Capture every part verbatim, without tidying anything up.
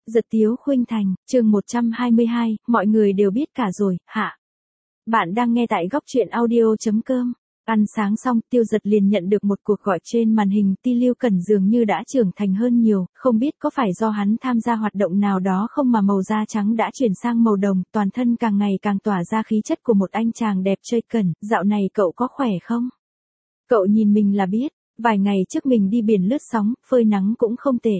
Giật Tiếu Khuynh Thành, chương một trăm hai mươi hai, mọi người đều biết cả rồi, hạ. Bạn đang nghe tại góc truyện audio.com. Ăn sáng xong, Tiêu Giật liền nhận được một cuộc gọi trên màn hình. Ti Lưu Cẩn dường như đã trưởng thành hơn nhiều, không biết có phải do hắn tham gia hoạt động nào đó không mà màu da trắng đã chuyển sang màu đồng, toàn thân càng ngày càng tỏa ra khí chất của một anh chàng đẹp chơi Cẩn. Dạo này cậu có khỏe không? Cậu nhìn mình là biết, vài ngày trước mình đi biển lướt sóng, phơi nắng cũng không tệ.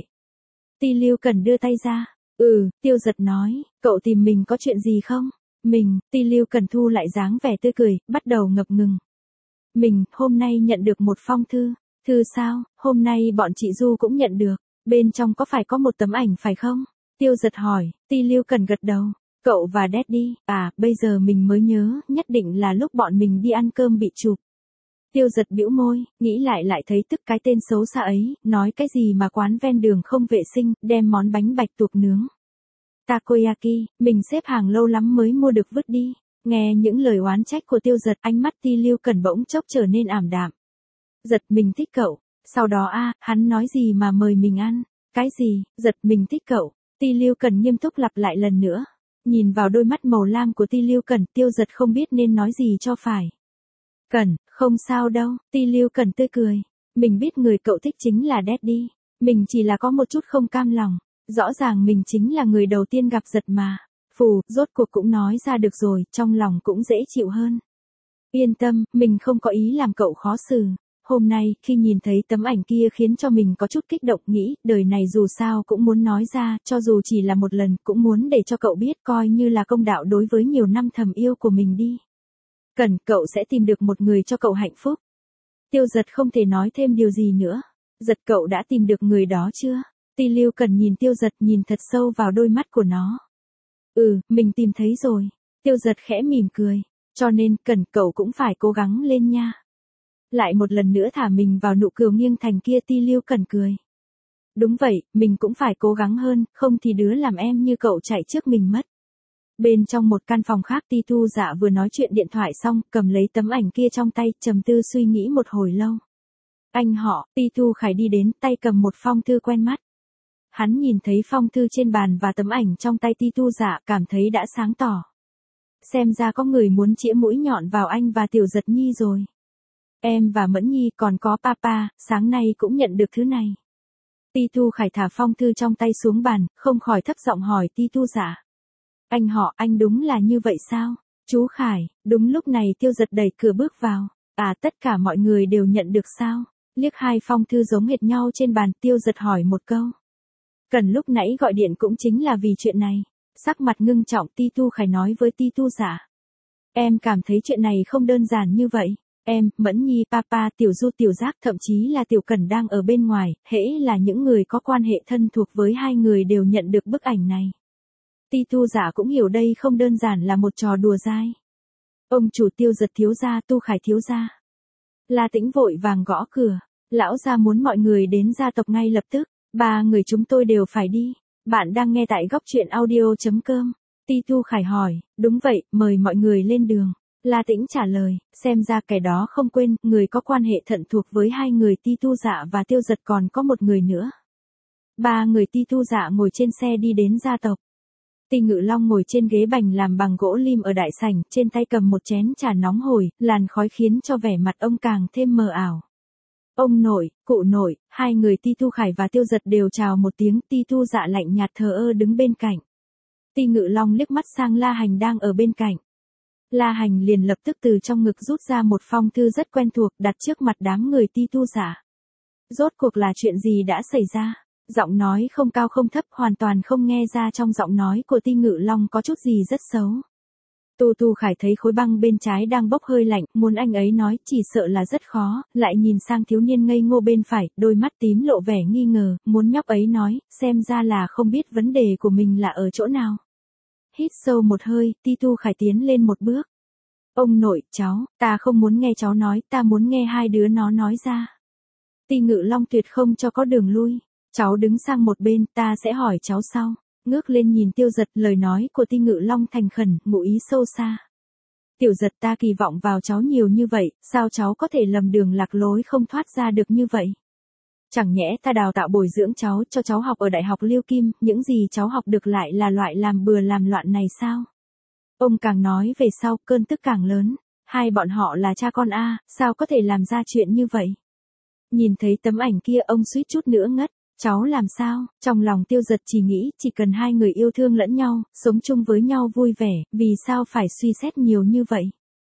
Ti Lưu Cẩn đưa tay ra. Ừ, Tiêu Giật nói, cậu tìm mình có chuyện gì không? Mình, Ti Lưu Cẩn thu lại dáng vẻ tươi cười, bắt đầu ngập ngừng. Mình, hôm nay nhận được một phong thư. Thư sao? Hôm nay bọn chị Du cũng nhận được. Bên trong có phải có một tấm ảnh phải không? Tiêu Giật hỏi. Ti Lưu Cẩn gật đầu. Cậu và Daddy, à, bây giờ mình mới nhớ, nhất định là lúc bọn mình đi ăn cơm bị chụp. Tiêu Giật bĩu môi, nghĩ lại lại thấy tức cái tên xấu xa ấy, nói cái gì mà quán ven đường không vệ sinh, đem món bánh bạch tuộc nướng takoyaki, mình xếp hàng lâu lắm mới mua được vứt đi. Nghe những lời oán trách của Tiêu Giật, ánh mắt Ti Lưu Cẩn bỗng chốc trở nên ảm đạm. Giật, mình thích cậu. Sau đó a, hắn nói gì mà mời mình ăn? Cái gì? Giật, mình thích cậu. Ti Lưu Cẩn nghiêm túc lặp lại lần nữa. Nhìn vào đôi mắt màu lam của Ti Lưu Cẩn, Tiêu Giật không biết nên nói gì cho phải. Cẩn, không sao đâu. Ti Lưu Cẩn tươi cười. Mình biết người cậu thích chính là Daddy. Mình chỉ là có một chút không cam lòng. Rõ ràng mình chính là người đầu tiên gặp Giật mà. Phù, rốt cuộc cũng nói ra được rồi, trong lòng cũng dễ chịu hơn. Yên tâm, mình không có ý làm cậu khó xử. Hôm nay, khi nhìn thấy tấm ảnh kia khiến cho mình có chút kích động, nghĩ, đời này dù sao cũng muốn nói ra, cho dù chỉ là một lần, cũng muốn để cho cậu biết, coi như là công đạo đối với nhiều năm thầm yêu của mình đi. Cần, cậu sẽ tìm được một người cho cậu hạnh phúc. Tiêu Giật không thể nói thêm điều gì nữa. Giật, cậu đã tìm được người đó chưa? Ti Lưu Cẩn nhìn Tiêu Giật, nhìn thật sâu vào đôi mắt của nó. Ừ, mình tìm thấy rồi. Tiêu Giật khẽ mỉm cười. Cho nên, Cần, cậu cũng phải cố gắng lên nha. Lại một lần nữa thả mình vào nụ cười nghiêng thành kia. Ti Lưu Cẩn cười. Đúng vậy, mình cũng phải cố gắng hơn, không thì đứa làm em như cậu chạy trước mình mất. Bên trong một căn phòng khác, Ti Thu Dạ vừa nói chuyện điện thoại xong, cầm lấy tấm ảnh kia trong tay, trầm tư suy nghĩ một hồi lâu. Anh họ, Ti Thu Khải đi đến, tay cầm một phong thư quen mắt. Hắn nhìn thấy phong thư trên bàn và tấm ảnh trong tay Ti Thu Dạ, cảm thấy đã sáng tỏ. Xem ra có người muốn chĩa mũi nhọn vào anh và Tiểu Giật Nhi rồi. Em và Mẫn Nhi còn có Papa, sáng nay cũng nhận được thứ này. Ti Thu Khải thả phong thư trong tay xuống bàn, không khỏi thấp giọng hỏi Ti Thu Dạ. Anh họ, anh đúng là như vậy sao? Chú Khải, đúng lúc này Tiêu Giật đẩy cửa bước vào. À, tất cả mọi người đều nhận được sao? Liếc hai phong thư giống hệt nhau trên bàn, Tiêu Giật hỏi một câu. Cần lúc nãy gọi điện cũng chính là vì chuyện này. Sắc mặt ngưng trọng, Ti Thu Khải nói với Ti Thu Dạ. Em cảm thấy chuyện này không đơn giản như vậy. Em, Mẫn Nhi, Papa, Tiểu Du, Tiểu Giác, thậm chí là Tiểu Cẩn đang ở bên ngoài, hễ là những người có quan hệ thân thuộc với hai người đều nhận được bức ảnh này. Ti Thu Dạ cũng hiểu đây không đơn giản là một trò đùa dai. Ông chủ Tiêu Giật thiếu gia, Tu Khải thiếu gia. La Tĩnh vội vàng gõ cửa. Lão gia muốn mọi người đến gia tộc ngay lập tức. Ba người chúng tôi đều phải đi. Bạn đang nghe tại góc truyện audio.com. Ti Thu Khải hỏi, đúng vậy, mời mọi người lên đường. La Tĩnh trả lời, xem ra kẻ đó không quên, người có quan hệ thận thuộc với hai người Ti Thu Dạ và Tiêu Giật còn có một người nữa. Ba người Ti Thu Dạ ngồi trên xe đi đến gia tộc. Ti Ngự Long ngồi trên ghế bành làm bằng gỗ lim ở đại sảnh, trên tay cầm một chén trà nóng hổi, làn khói khiến cho vẻ mặt ông càng thêm mờ ảo. Ông nội, cụ nội, hai người Ti Thu Khải và Tiêu Giật đều chào một tiếng. Ti Thu Dạ lạnh nhạt thờ ơ đứng bên cạnh. Ti Ngự Long liếc mắt sang La Hành đang ở bên cạnh. La Hành liền lập tức từ trong ngực rút ra một phong thư rất quen thuộc, đặt trước mặt đám người Ti Thu Dạ. Rốt cuộc là chuyện gì đã xảy ra? Giọng nói không cao không thấp, hoàn toàn không nghe ra trong giọng nói của Ti Ngự Long có chút gì rất xấu. Tu Tu Khải thấy khối băng bên trái đang bốc hơi lạnh, muốn anh ấy nói, chỉ sợ là rất khó, lại nhìn sang thiếu niên ngây ngô bên phải, đôi mắt tím lộ vẻ nghi ngờ, muốn nhóc ấy nói, xem ra là không biết vấn đề của mình là ở chỗ nào. Hít sâu một hơi, Ti Tu Khải tiến lên một bước. Ông nội, cháu, ta không muốn nghe cháu nói, ta muốn nghe hai đứa nó nói ra. Ti Ngự Long tuyệt không cho có đường lui. Cháu đứng sang một bên, ta sẽ hỏi cháu sau. Ngước lên nhìn Tiêu Giật, lời nói của Ti Ngự Long thành khẩn, ngụ ý sâu xa. Tiểu Giật, ta kỳ vọng vào cháu nhiều như vậy, sao cháu có thể lầm đường lạc lối không thoát ra được như vậy? Chẳng nhẽ ta đào tạo bồi dưỡng cháu cho cháu học ở Đại học Liêu Kim, những gì cháu học được lại là loại làm bừa làm loạn này sao? Ông càng nói về sau, cơn tức càng lớn. Hai bọn họ là cha con a, sao có thể làm ra chuyện như vậy? Nhìn thấy tấm ảnh kia ông suýt chút nữa ngất. Cháu làm sao? Trong lòng Tiêu Dật chỉ nghĩ chỉ cần hai người yêu thương lẫn nhau, sống chung với nhau vui vẻ, vì sao phải suy xét nhiều như vậy?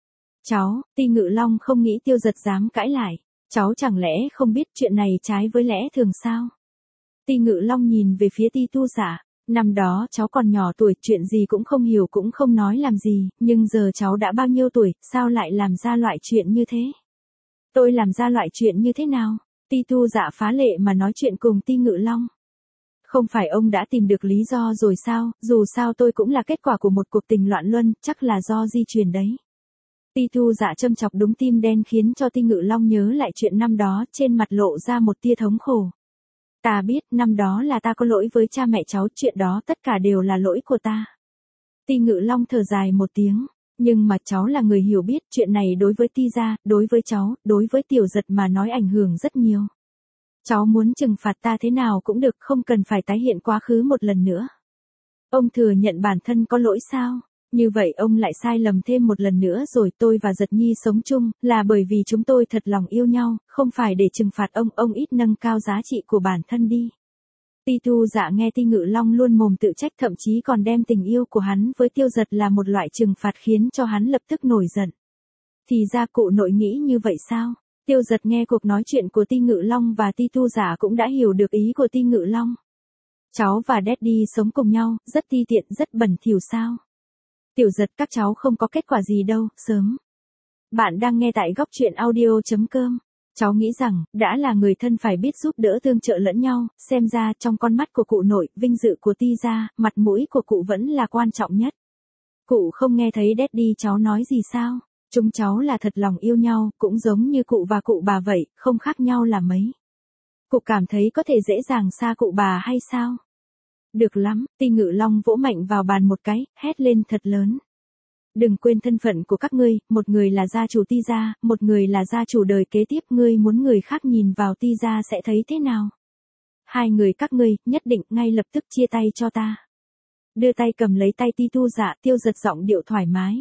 Cháu, Ti Ngự Long không nghĩ Tiêu Dật dám cãi lại. Cháu chẳng lẽ không biết chuyện này trái với lẽ thường sao? Ti Ngự Long nhìn về phía Ti Tu Dạ. Năm đó cháu còn nhỏ tuổi, chuyện gì cũng không hiểu cũng không nói làm gì, nhưng giờ cháu đã bao nhiêu tuổi, sao lại làm ra loại chuyện như thế? Tôi làm ra loại chuyện như thế nào? Ti Tu Dạ phá lệ mà nói chuyện cùng Ti Ngự Long. Không phải ông đã tìm được lý do rồi sao, dù sao tôi cũng là kết quả của một cuộc tình loạn luân, chắc là do di truyền đấy. Ti Tu Dạ châm chọc đúng tim đen khiến cho Ti Ngự Long nhớ lại chuyện năm đó, trên mặt lộ ra một tia thống khổ. Ta biết, năm đó là ta có lỗi với cha mẹ cháu, chuyện đó tất cả đều là lỗi của ta. Ti Ngự Long thở dài một tiếng, nhưng mà cháu là người hiểu biết, chuyện này đối với Ti gia, đối với cháu, đối với Tiểu Dật mà nói ảnh hưởng rất nhiều. Cháu muốn trừng phạt ta thế nào cũng được, không cần phải tái hiện quá khứ một lần nữa. Ông thừa nhận bản thân có lỗi sao? Như vậy ông lại sai lầm thêm một lần nữa rồi. Tôi và Giật Nhi sống chung, là bởi vì chúng tôi thật lòng yêu nhau, không phải để trừng phạt ông, ông ít nâng cao giá trị của bản thân đi. Ti Tu Dạ nghe Ti Ngự Long luôn mồm tự trách, thậm chí còn đem tình yêu của hắn với Tiêu Dật là một loại trừng phạt khiến cho hắn lập tức nổi giận. Thì ra cụ nội nghĩ như vậy sao? Tiêu Dật nghe cuộc nói chuyện của Ti Ngự Long và Ti Tu Dạ cũng đã hiểu được ý của Ti Ngự Long. Cháu và Daddy sống cùng nhau, rất ti tiện, rất bẩn thỉu sao? Tiểu Dật, các cháu không có kết quả gì đâu, sớm. Bạn đang nghe tại góc truyện audio chấm com. Cháu nghĩ rằng, đã là người thân phải biết giúp đỡ tương trợ lẫn nhau, xem ra trong con mắt của cụ nội, vinh dự của Ti gia, mặt mũi của cụ vẫn là quan trọng nhất. Cụ không nghe thấy Daddy cháu nói gì sao? Chúng cháu là thật lòng yêu nhau, cũng giống như cụ và cụ bà vậy, không khác nhau là mấy. Cụ cảm thấy có thể dễ dàng xa cụ bà hay sao? Được lắm, Ti Ngự Long vỗ mạnh vào bàn một cái, hét lên thật lớn. Đừng quên thân phận của các ngươi, một người là gia chủ Ti gia, một người là gia chủ đời kế tiếp, ngươi muốn người khác nhìn vào Ti gia sẽ thấy thế nào? Hai người các ngươi, nhất định ngay lập tức chia tay cho ta. Đưa tay cầm lấy tay Ti Tu Dạ, Tiêu Dật giọng điệu thoải mái.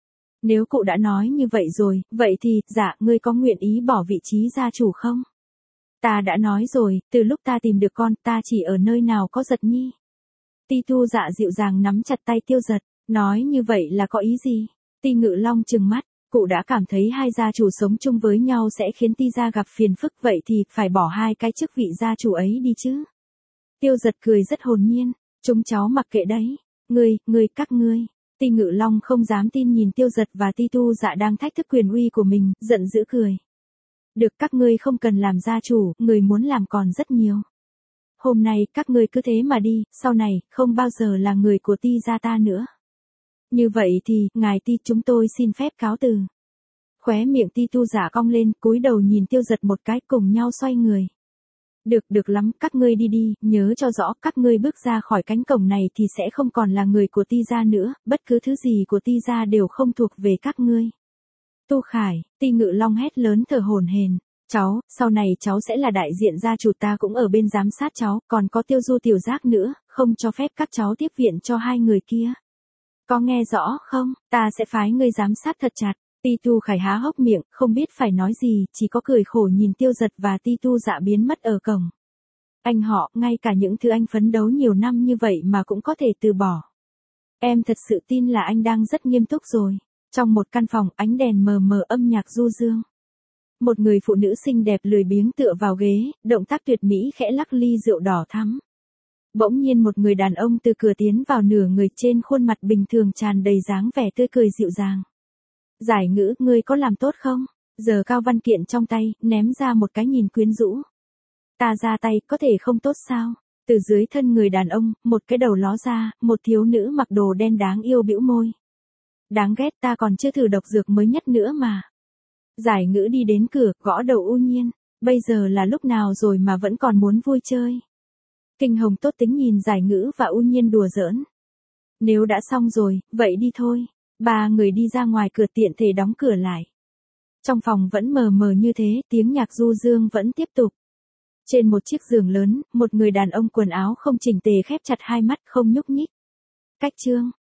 Nếu cụ đã nói như vậy rồi, vậy thì, dạ, ngươi có nguyện ý bỏ vị trí gia chủ không? Ta đã nói rồi, từ lúc ta tìm được con, ta chỉ ở nơi nào có Giật Nhi. Ti Tu Dạ dịu dàng nắm chặt tay Tiêu Dật, nói như vậy là có ý gì? Ti Ngự Long trừng mắt, cụ đã cảm thấy hai gia chủ sống chung với nhau sẽ khiến Ti gia gặp phiền phức, vậy thì phải bỏ hai cái chức vị gia chủ ấy đi chứ. Tiêu Dật cười rất hồn nhiên, chúng cháu mặc kệ đấy, ngươi, ngươi, các ngươi. Ti Ngự Long không dám tin nhìn Tiêu Dật và Ti Tu Dạ đang thách thức quyền uy của mình, giận dữ cười. Được, các ngươi không cần làm gia chủ, người muốn làm còn rất nhiều. Hôm nay các ngươi cứ thế mà đi, sau này, không bao giờ là người của Ti gia ta nữa. Như vậy thì, ngài Ti, chúng tôi xin phép cáo từ. Khóe miệng Ti Tu Dạ cong lên, cúi đầu nhìn Tiêu Dật một cái, cùng nhau xoay người. Được, được lắm, các ngươi đi đi, nhớ cho rõ, các ngươi bước ra khỏi cánh cổng này thì sẽ không còn là người của Ti gia nữa, bất cứ thứ gì của Ti gia đều không thuộc về các ngươi. Tu Khải, Ti Ngự Long hét lớn thở hổn hển. Cháu, sau này cháu sẽ là đại diện gia chủ, ta cũng ở bên giám sát cháu, còn có Tiêu Du Tiểu Giác nữa, không cho phép các cháu tiếp viện cho hai người kia. Có nghe rõ không, ta sẽ phái ngươi giám sát thật chặt. Ti Tu Khải há hốc miệng, không biết phải nói gì, chỉ có cười khổ nhìn Tiêu Dật và Ti Tu Dạ biến mất ở cổng. Anh họ, ngay cả những thứ anh phấn đấu nhiều năm như vậy mà cũng có thể từ bỏ. Em thật sự tin là anh đang rất nghiêm túc rồi. Trong một căn phòng, ánh đèn mờ mờ, âm nhạc du dương. Một người phụ nữ xinh đẹp lười biếng tựa vào ghế, động tác tuyệt mỹ khẽ lắc ly rượu đỏ thắm. Bỗng nhiên một người đàn ông từ cửa tiến vào, nửa người, trên khuôn mặt bình thường tràn đầy dáng vẻ tươi cười dịu dàng. Giải Ngữ, ngươi có làm tốt không? Giờ cao văn kiện trong tay, ném ra một cái nhìn quyến rũ. Ta ra tay, có thể không tốt sao? Từ dưới thân người đàn ông, một cái đầu ló ra, một thiếu nữ mặc đồ đen đáng yêu bĩu môi. Đáng ghét, ta còn chưa thử độc dược mới nhất nữa mà. Giải Ngữ đi đến cửa, gõ đầu U Nhiên. Bây giờ là lúc nào rồi mà vẫn còn muốn vui chơi? Kinh Hồng tốt tính nhìn Giải Ngữ và U Nhiên đùa giỡn. Nếu đã xong rồi, vậy đi thôi. Ba người đi ra ngoài cửa, tiện thể đóng cửa lại. Trong phòng vẫn mờ mờ như thế, tiếng nhạc du dương vẫn tiếp tục. Trên một chiếc giường lớn, một người đàn ông quần áo không chỉnh tề khép chặt hai mắt không nhúc nhích. Cách chương